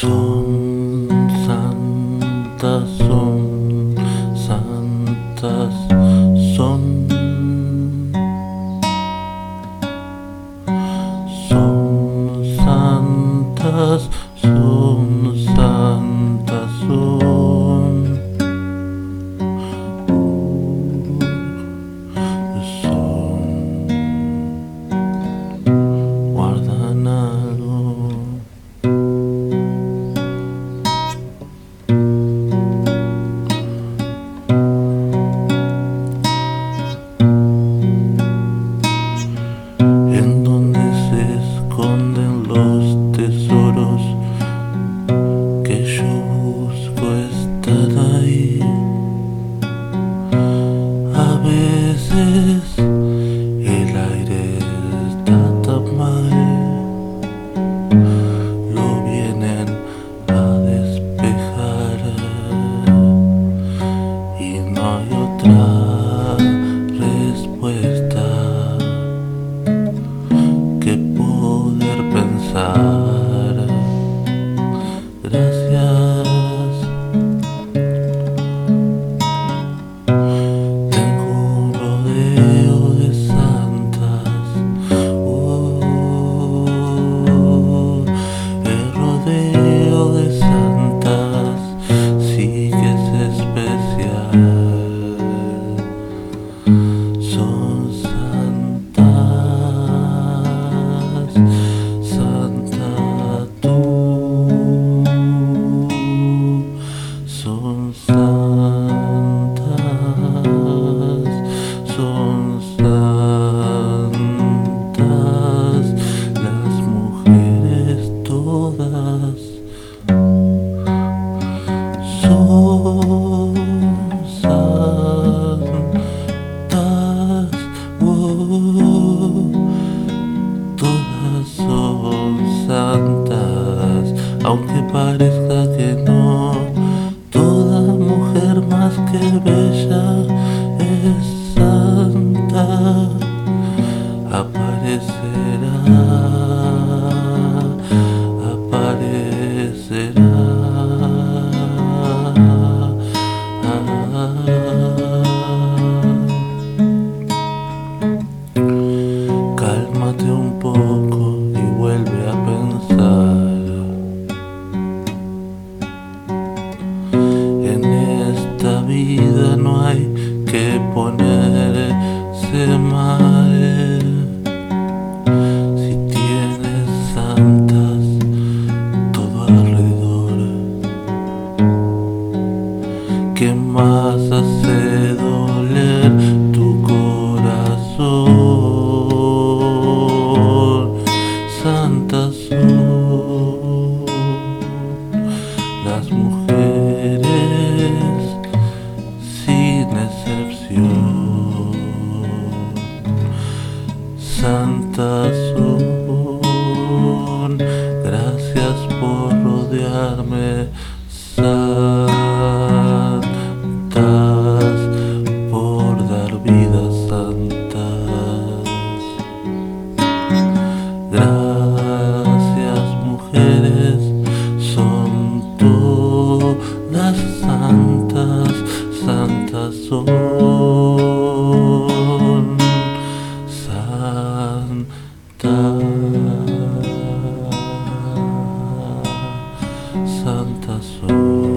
Son santas, son santas, son santas, son santas, guardan algo. En donde se esconden los tesoros que yo busco estar ahí. A veces el aire está tan mal, lo vienen a despejar y no hay otra respuesta que poder pensar. Gracias. Tengo un rodeo de santas. El rodeo de santas sí que es especial. Son santas, santa tú. Son santas, son santas las mujeres todas. Son santas, todas son santas, aunque parezca que no. Toda mujer más que bella es santa. Aparecerá, aparecerá. Cálmate un poco y vuelve a pensar. En esta vida no hay que ponerse mal. Si tienes santas todo alrededor, ¿qué más hace doler tu corazón? Santas son las mujeres sin excepción. Santas son, gracias por rodearme. Santas por dar vida, santas. Gracias mujeres, son todas santas, santas son santas, santas son.